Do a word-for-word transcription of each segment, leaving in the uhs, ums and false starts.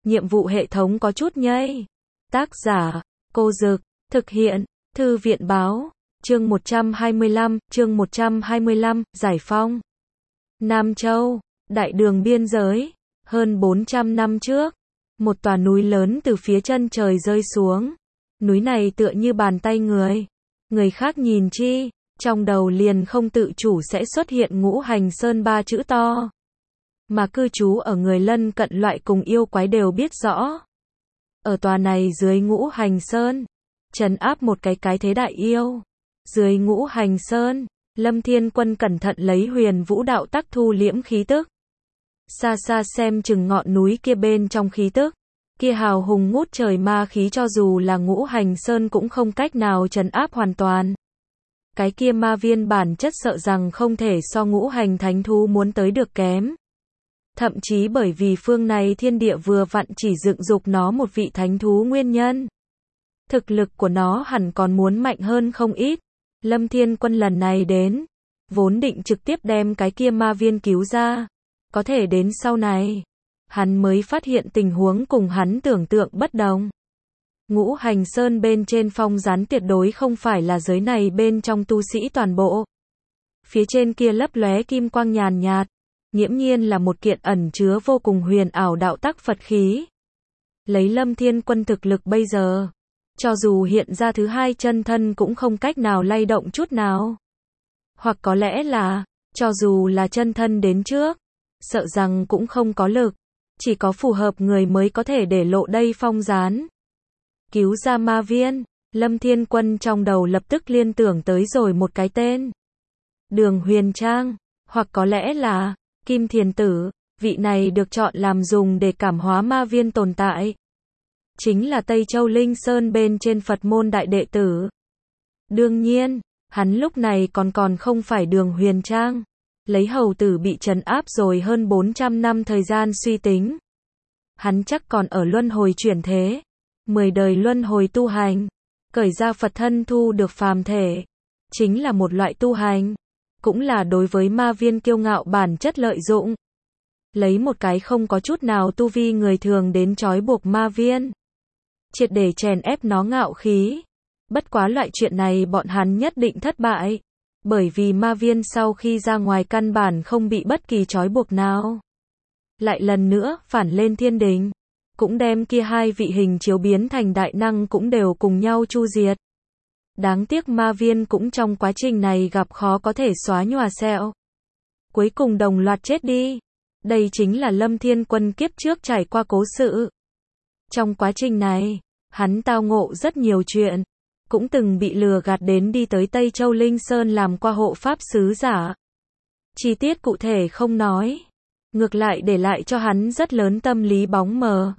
nhiệm vụ hệ thống có chút nhây. Tác giả, Cô Dực, thực hiện, Thư viện Báo, chương một trăm hai mươi lăm, chương một trăm hai mươi lăm, Giải Phong. Nam Châu, đại đường biên giới, hơn bốn trăm năm trước, một tòa núi lớn từ phía chân trời rơi xuống. Núi này tựa như bàn tay người. Người khác nhìn chi, trong đầu liền không tự chủ sẽ xuất hiện Ngũ Hành Sơn ba chữ to. Mà cư trú ở người lân cận loại cùng yêu quái đều biết rõ. Ở tòa này dưới Ngũ Hành Sơn, trấn áp một cái cái thế đại yêu. Dưới Ngũ Hành Sơn, Lâm Thiên Quân cẩn thận lấy Huyền Vũ đạo tắc thu liễm khí tức. Xa xa xem chừng ngọn núi kia bên trong khí tức, kia hào hùng ngút trời ma khí cho dù là Ngũ Hành Sơn cũng không cách nào trấn áp hoàn toàn. Cái kia ma viên bản chất sợ rằng không thể so Ngũ Hành Thánh Thú muốn tới được kém. Thậm chí bởi vì phương này thiên địa vừa vặn chỉ dựng dục nó một vị thánh thú nguyên nhân. Thực lực của nó hẳn còn muốn mạnh hơn không ít. Lâm Thiên Quân lần này đến, vốn định trực tiếp đem cái kia ma viên cứu ra. Có thể đến sau này, hắn mới phát hiện tình huống cùng hắn tưởng tượng bất đồng. Ngũ Hành Sơn bên trên phong rán tuyệt đối không phải là giới này bên trong tu sĩ toàn bộ. Phía trên kia lấp lóe kim quang nhàn nhạt, nghiễm nhiên là một kiện ẩn chứa vô cùng huyền ảo đạo tắc Phật khí. Lấy Lâm Thiên Quân thực lực bây giờ, cho dù hiện ra thứ hai chân thân cũng không cách nào lay động chút nào. Hoặc có lẽ là, cho dù là chân thân đến trước, sợ rằng cũng không có lực, chỉ có phù hợp người mới có thể để lộ đây phong rán. Cứu ra ma viên, Lâm Thiên Quân trong đầu lập tức liên tưởng tới rồi một cái tên. Đường Huyền Trang, hoặc có lẽ là Kim Thiền Tử, vị này được chọn làm dùng để cảm hóa ma viên tồn tại. Chính là Tây Châu Linh Sơn bên trên Phật môn đại đệ tử. Đương nhiên, hắn lúc này còn còn không phải Đường Huyền Trang. Lấy hầu tử bị trấn áp rồi hơn bốn trăm năm thời gian suy tính. Hắn chắc còn ở luân hồi chuyển thế. Mười đời luân hồi tu hành. Cởi ra Phật thân thu được phàm thể. Chính là một loại tu hành. Cũng là đối với ma viên kiêu ngạo bản chất lợi dụng. Lấy một cái không có chút nào tu vi người thường đến trói buộc ma viên. Triệt để chèn ép nó ngạo khí. Bất quá loại chuyện này bọn hắn nhất định thất bại. Bởi vì ma viên sau khi ra ngoài căn bản không bị bất kỳ trói buộc nào. Lại lần nữa phản lên thiên đình. Cũng đem kia hai vị hình chiếu biến thành đại năng cũng đều cùng nhau chu diệt. Đáng tiếc ma viên cũng trong quá trình này gặp khó có thể xóa nhòa sẹo. Cuối cùng đồng loạt chết đi. Đây chính là Lâm Thiên Quân kiếp trước trải qua cố sự. Trong quá trình này, hắn tao ngộ rất nhiều chuyện. Cũng từng bị lừa gạt đến đi tới Tây Châu Linh Sơn làm qua hộ pháp sứ giả. Chi tiết cụ thể không nói. Ngược lại để lại cho hắn rất lớn tâm lý bóng mờ.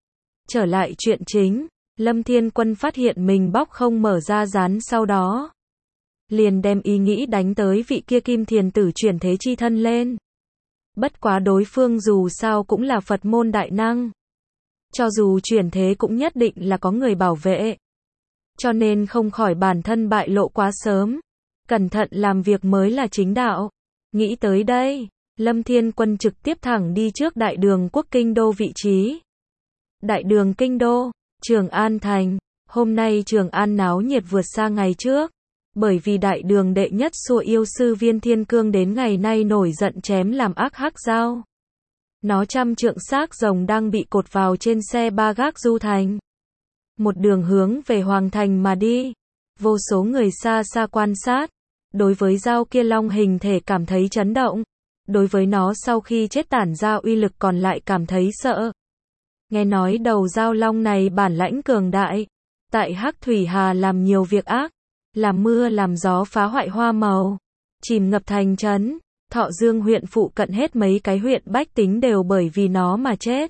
Trở lại chuyện chính, Lâm Thiên Quân phát hiện mình bóc không mở ra rán sau đó. Liền đem ý nghĩ đánh tới vị kia Kim Thiền Tử chuyển thế chi thân lên. Bất quá đối phương dù sao cũng là Phật môn đại năng. Cho dù chuyển thế cũng nhất định là có người bảo vệ. Cho nên không khỏi bản thân bại lộ quá sớm. Cẩn thận làm việc mới là chính đạo. Nghĩ tới đây, Lâm Thiên Quân trực tiếp thẳng đi trước đại đường quốc kinh đô vị trí. Đại đường kinh đô, Trường An thành. Hôm nay Trường An náo nhiệt vượt xa ngày trước. Bởi vì đại đường đệ nhất xua yêu sư Viên Thiên Cương đến ngày nay nổi giận chém làm ác hắc dao. Nó trăm trượng xác rồng đang bị cột vào trên xe ba gác du thành. Một đường hướng về Hoàng thành mà đi. Vô số người xa xa quan sát. Đối với dao kia long hình thể cảm thấy chấn động. Đối với nó sau khi chết tản ra uy lực còn lại cảm thấy sợ. Nghe nói đầu dao long này bản lãnh cường đại. Tại Hắc Thủy Hà làm nhiều việc ác. Làm mưa làm gió phá hoại hoa màu. Chìm ngập thành trấn. Thọ Dương huyện phụ cận hết mấy cái huyện bách tính đều bởi vì nó mà chết.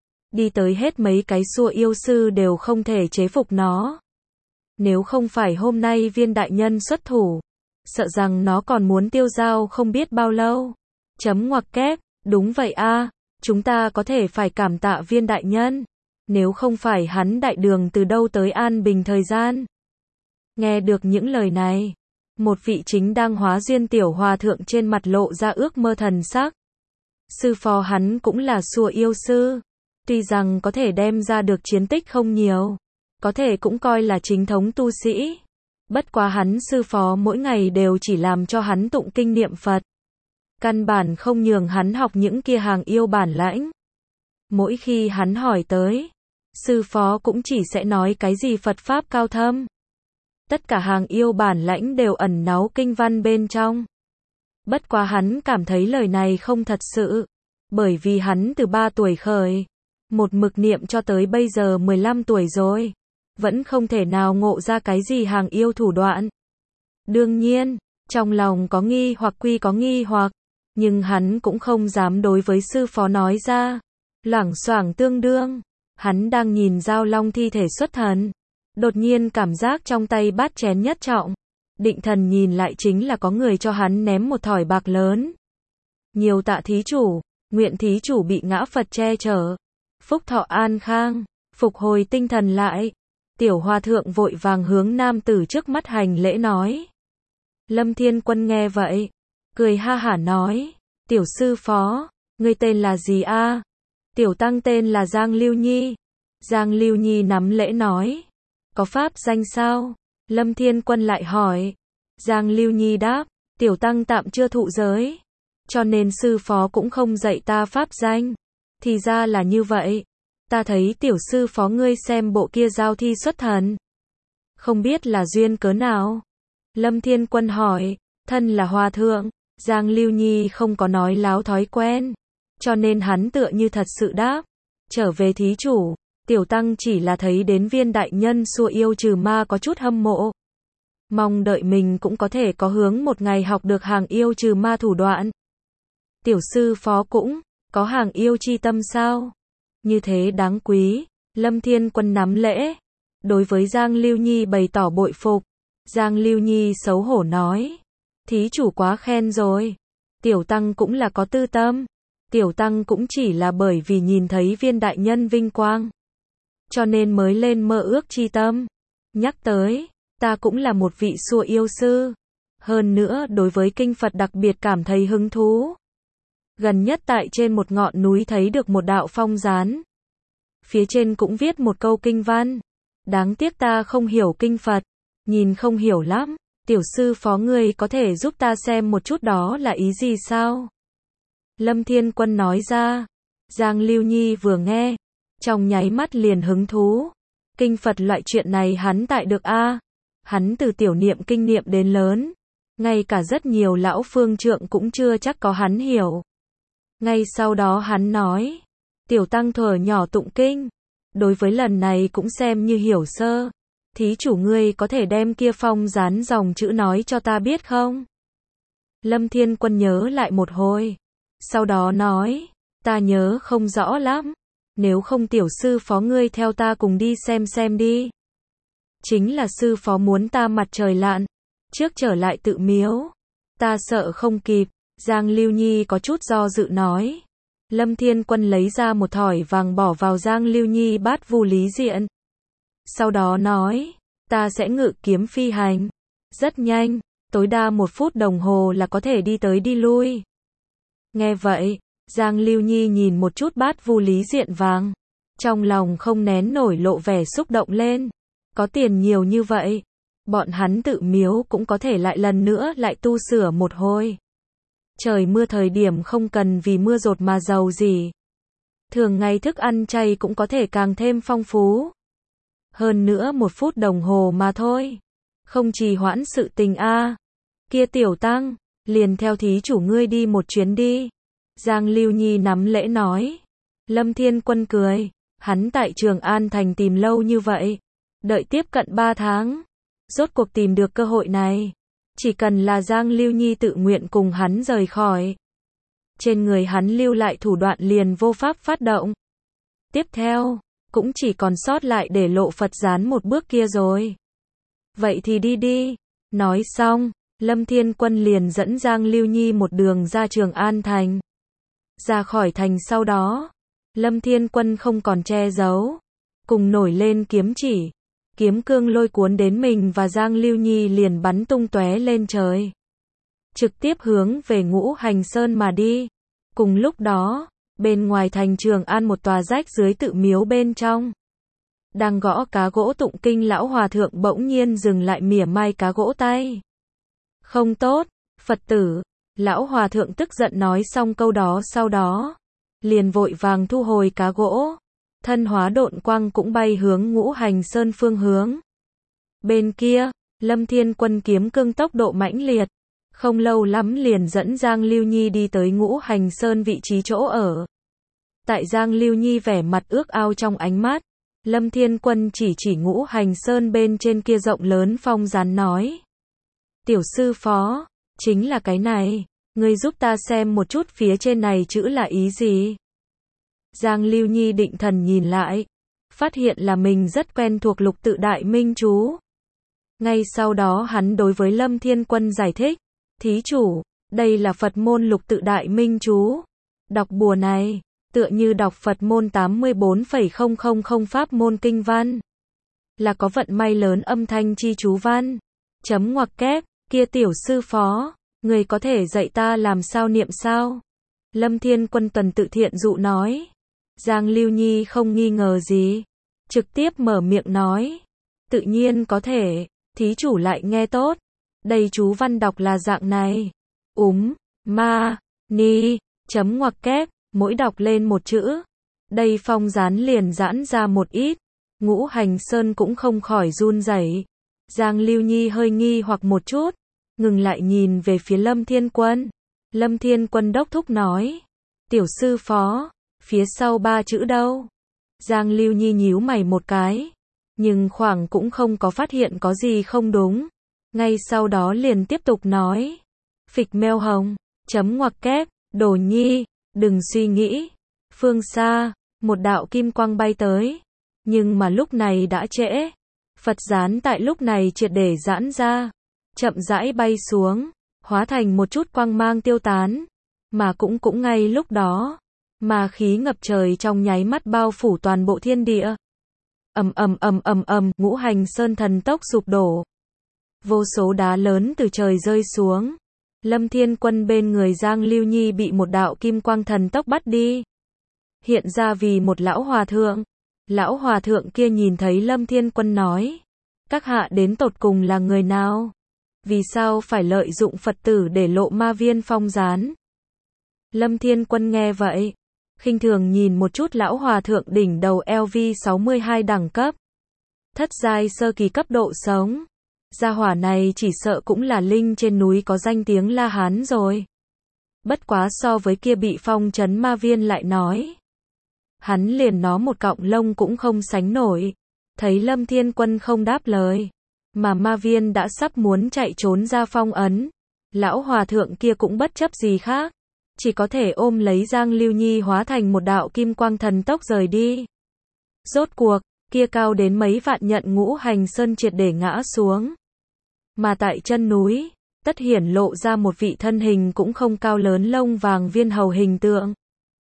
Đi tới hết mấy cái xua yêu sư đều không thể chế phục nó. Nếu không phải hôm nay Viên đại nhân xuất thủ, sợ rằng nó còn muốn tiêu dao không biết bao lâu. Chấm ngoặc kép, đúng vậy a, chúng ta có thể phải cảm tạ Viên đại nhân. Nếu không phải hắn đại đường từ đâu tới an bình thời gian. Nghe được những lời này, một vị chính đang hóa duyên tiểu hòa thượng trên mặt lộ ra ước mơ thần sắc. Sư phó hắn cũng là xua yêu sư. Tuy rằng có thể đem ra được chiến tích không nhiều, có thể cũng coi là chính thống tu sĩ. Bất quá hắn sư phó mỗi ngày đều chỉ làm cho hắn tụng kinh niệm Phật. Căn bản không nhường hắn học những kia hàng yêu bản lãnh. Mỗi khi hắn hỏi tới, sư phó cũng chỉ sẽ nói cái gì Phật Pháp cao thâm. Tất cả hàng yêu bản lãnh đều ẩn náu kinh văn bên trong. Bất quá hắn cảm thấy lời này không thật sự, bởi vì hắn từ ba tuổi khởi, một mực niệm cho tới bây giờ mười lăm tuổi rồi, vẫn không thể nào ngộ ra cái gì hàng yêu thủ đoạn. Đương nhiên, trong lòng có nghi hoặc quy có nghi hoặc, nhưng hắn cũng không dám đối với sư phó nói ra. Loảng xoảng tương đương, hắn đang nhìn Giao Long thi thể xuất thần, đột nhiên cảm giác trong tay bát chén nhất trọng, định thần nhìn lại chính là có người cho hắn ném một thỏi bạc lớn. Nhiều tạ thí chủ, nguyện thí chủ bị ngã Phật che chở, phúc thọ an khang, phục hồi tinh thần lại. Tiểu hòa thượng vội vàng hướng nam tử trước mắt hành lễ nói. Lâm Thiên Quân nghe vậy, cười ha hả nói, tiểu sư phó, ngươi tên là gì a? Tiểu tăng tên là Giang Lưu Nhi. Giang Lưu Nhi nắm lễ nói, có pháp danh sao? Lâm Thiên Quân lại hỏi. Giang Lưu Nhi đáp, tiểu tăng tạm chưa thụ giới, cho nên sư phó cũng không dạy ta pháp danh. Thì ra là như vậy, ta thấy tiểu sư phó ngươi xem bộ kia giao thi xuất thần, không biết là duyên cớ nào? Lâm Thiên Quân hỏi. Thân là hòa thượng, Giang Lưu Nhi không có nói láo thói quen, cho nên hắn tựa như thật sự đáp. Trở về thí chủ, tiểu tăng chỉ là thấy đến viên đại nhân xua yêu trừ ma có chút hâm mộ, mong đợi mình cũng có thể có hướng một ngày học được hàng yêu trừ ma thủ đoạn. Tiểu sư phó cũng có hàng yêu chi tâm sao? Như thế đáng quý. Lâm Thiên Quân nắm lễ, đối với Giang Lưu Nhi bày tỏ bội phục. Giang Lưu Nhi xấu hổ nói, thí chủ quá khen rồi, tiểu tăng cũng là có tư tâm, tiểu tăng cũng chỉ là bởi vì nhìn thấy viên đại nhân vinh quang, cho nên mới lên mơ ước chi tâm. Nhắc tới, ta cũng là một vị xua yêu sư, hơn nữa đối với kinh Phật đặc biệt cảm thấy hứng thú. Gần nhất tại trên một ngọn núi thấy được một đạo phong gián, phía trên cũng viết một câu kinh văn, đáng tiếc ta không hiểu kinh Phật, nhìn không hiểu lắm, tiểu sư phó ngươi có thể giúp ta xem một chút đó là ý gì sao? Lâm Thiên Quân nói ra. Giang Lưu Nhi vừa nghe, trong nháy mắt liền hứng thú. Kinh Phật loại chuyện này hắn tại được a. Hắn từ tiểu niệm kinh niệm đến lớn, ngay cả rất nhiều lão phương trượng cũng chưa chắc có hắn hiểu. Ngay sau đó hắn nói, tiểu tăng thuở nhỏ tụng kinh, đối với lần này cũng xem như hiểu sơ. Thí chủ ngươi có thể đem kia phong dán dòng chữ nói cho ta biết không? Lâm Thiên Quân nhớ lại một hồi, sau đó nói, ta nhớ không rõ lắm, nếu không tiểu sư phó ngươi theo ta cùng đi xem xem đi. Chính là sư phó muốn ta mặt trời lặn trước trở lại tự miếu, ta sợ không kịp. Giang Lưu Nhi có chút do dự nói. Lâm Thiên Quân lấy ra một thỏi vàng bỏ vào Giang Lưu Nhi bát vu lý diện, sau đó nói, ta sẽ ngự kiếm phi hành, rất nhanh, tối đa một phút đồng hồ là có thể đi tới đi lui. Nghe vậy, Giang Lưu Nhi nhìn một chút bát vu lý diện vàng, trong lòng không nén nổi lộ vẻ xúc động lên. Có tiền nhiều như vậy, bọn hắn tự miếu cũng có thể lại lần nữa lại tu sửa một hồi. Trời mưa thời điểm không cần vì mưa dột mà giàu gì. Thường ngày thức ăn chay cũng có thể càng thêm phong phú. Hơn nữa một phút đồng hồ mà thôi, không trì hoãn sự tình a. Kia tiểu tăng, liền theo thí chủ ngươi đi một chuyến đi. Giang Lưu Nhi nắm lễ nói. Lâm Thiên Quân cười, hắn tại Trường An Thành tìm lâu như vậy, đợi tiếp cận ba tháng, rốt cuộc tìm được cơ hội này. Chỉ cần là Giang Lưu Nhi tự nguyện cùng hắn rời khỏi, trên người hắn lưu lại thủ đoạn liền vô pháp phát động. Tiếp theo, cũng chỉ còn sót lại để lộ Phật gián một bước kia rồi. Vậy thì đi đi. Nói xong, Lâm Thiên Quân liền dẫn Giang Lưu Nhi một đường ra Trường An Thành. Ra khỏi thành sau đó, Lâm Thiên Quân không còn che giấu, cùng nổi lên kiếm chỉ, kiếm cương lôi cuốn đến mình và Giang Lưu Nhi liền bắn tung tóe lên trời, trực tiếp hướng về Ngũ Hành Sơn mà đi. Cùng lúc đó, Bên ngoài thành Trường An một tòa rách dưới tự miếu bên trong. Đang gõ cá gỗ tụng kinh lão hòa thượng bỗng nhiên dừng lại mỉa mai cá gỗ tay. Không tốt, Phật tử. Lão hòa thượng tức giận nói xong câu đó sau đó. Liền vội vàng thu hồi cá gỗ. Thân hóa độn quang cũng bay hướng Ngũ Hành Sơn phương hướng. Bên kia, Lâm Thiên Quân kiếm cương tốc độ mãnh liệt. Không lâu lắm liền dẫn Giang Lưu Nhi đi tới Ngũ Hành Sơn vị trí chỗ ở. Tại Giang Lưu Nhi vẻ mặt ước ao trong ánh mắt, Lâm Thiên Quân chỉ chỉ Ngũ Hành Sơn bên trên kia rộng lớn phong gián nói. Tiểu sư phó, chính là cái này, ngươi giúp ta xem một chút phía trên này chữ là ý gì. Giang Lưu Nhi định thần nhìn lại, phát hiện là mình rất quen thuộc lục tự đại minh chú. Ngay sau đó hắn đối với Lâm Thiên Quân giải thích, thí chủ, đây là Phật môn lục tự đại minh chú. Đọc bùa này, tựa như đọc Phật môn tám mươi bốn phẩy không không không pháp môn kinh văn. Là có vận may lớn âm thanh chi chú văn. Chấm ngoặc kép, kia tiểu sư phó, người có thể dạy ta làm sao niệm sao? Lâm Thiên Quân tuần tự thiện dụ nói. Giang Lưu Nhi không nghi ngờ gì, trực tiếp mở miệng nói. Tự nhiên có thể, thí chủ lại nghe tốt. Đây chú văn đọc là dạng này. Úm, ma, ni, chấm ngoặc kép, mỗi đọc lên một chữ. Đây phong gián liền giãn ra một ít. Ngũ Hành Sơn cũng không khỏi run rẩy. Giang Lưu Nhi hơi nghi hoặc một chút, ngừng lại nhìn về phía Lâm Thiên Quân. Lâm Thiên Quân đốc thúc nói. Tiểu sư phó, phía sau ba chữ đâu? Giang Lưu Nhi nhíu mày một cái, nhưng khoảng cũng không có phát hiện có gì không đúng. Ngay sau đó liền tiếp tục nói. Phịch meo hồng, chấm ngoặc kép, đồ nhi, đừng suy nghĩ. Phương xa, một đạo kim quang bay tới. Nhưng mà lúc này đã trễ. Phật gián tại lúc này triệt để giãn ra. Chậm rãi bay xuống. Hóa thành một chút quang mang tiêu tán. Mà cũng cũng ngay lúc đó. Mà khí ngập trời trong nháy mắt bao phủ toàn bộ thiên địa. Ầm ầm ầm ầm ầm, Ngũ Hành Sơn thần tốc sụp đổ. Vô số đá lớn từ trời rơi xuống. Lâm Thiên Quân bên người Giang Lưu Nhi bị một đạo kim quang thần tốc bắt đi. Hiện ra vì một lão hòa thượng. Lão hòa thượng kia nhìn thấy Lâm Thiên Quân nói. Các hạ đến tột cùng là người nào? Vì sao phải lợi dụng Phật tử để lộ ma viên phong gián? Lâm Thiên Quân nghe vậy, khinh thường nhìn một chút lão hòa thượng đỉnh đầu L V sáu mươi hai đẳng cấp. Thất giai sơ kỳ cấp độ sống. Gia hỏa này chỉ sợ cũng là linh trên núi có danh tiếng La Hán rồi. Bất quá so với kia bị phong trấn ma viên lại nói. Hắn liền nó một cọng lông cũng không sánh nổi. Thấy Lâm Thiên Quân không đáp lời. Mà ma viên đã sắp muốn chạy trốn ra phong ấn. Lão hòa thượng kia cũng bất chấp gì khác. Chỉ có thể ôm lấy Giang Lưu Nhi hóa thành một đạo kim quang thần tốc rời đi. Rốt cuộc, kia cao đến mấy vạn nhận Ngũ Hành Sơn triệt để ngã xuống. Mà tại chân núi, tất hiển lộ ra một vị thân hình cũng không cao lớn lông vàng viên hầu hình tượng.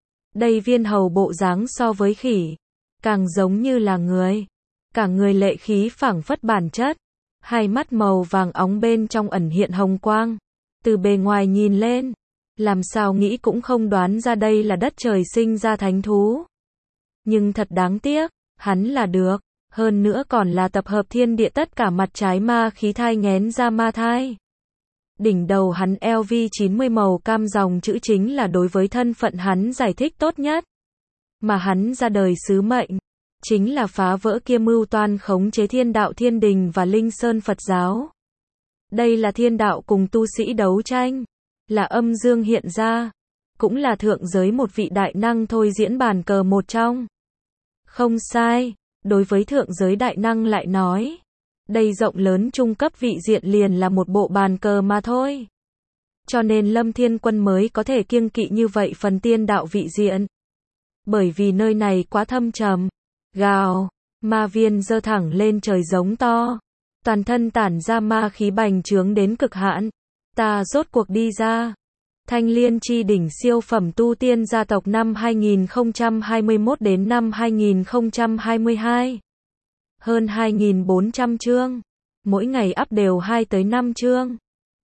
Đây viên hầu bộ dáng so với khỉ, càng giống như là người. Cả người lệ khí phảng phất bản chất. Hai mắt màu vàng óng bên trong ẩn hiện hồng quang. Từ bề ngoài nhìn lên, làm sao nghĩ cũng không đoán ra đây là đất trời sinh ra thánh thú. Nhưng thật đáng tiếc, hắn là được, hơn nữa còn là tập hợp thiên địa tất cả mặt trái ma khí thai nghén ra ma thai. Đỉnh đầu hắn L V chín mươi màu cam dòng chữ chính là đối với thân phận hắn giải thích tốt nhất. Mà hắn ra đời sứ mệnh, chính là phá vỡ kia mưu toan khống chế thiên đạo thiên đình và linh sơn Phật giáo. Đây là thiên đạo cùng tu sĩ đấu tranh. Là âm dương hiện ra, cũng là thượng giới một vị đại năng thôi diễn bàn cờ một trong. Không sai, đối với thượng giới đại năng lại nói, đây rộng lớn trung cấp vị diện liền là một bộ bàn cờ mà thôi. Cho nên Lâm Thiên Quân mới có thể kiêng kỵ như vậy phần tiên đạo vị diện. Bởi vì nơi này quá thâm trầm. Gào, ma viên giơ thẳng lên trời giống to. Toàn thân tản ra ma khí bành trướng đến cực hạn. Ta rốt cuộc đi ra. Thanh Liên chi đỉnh siêu phẩm tu tiên gia tộc năm hai nghìn không trăm hai mươi mốt đến năm hai nghìn không trăm hai mươi hai. Hơn hai nghìn bốn trăm chương. Mỗi ngày up đều hai tới năm chương.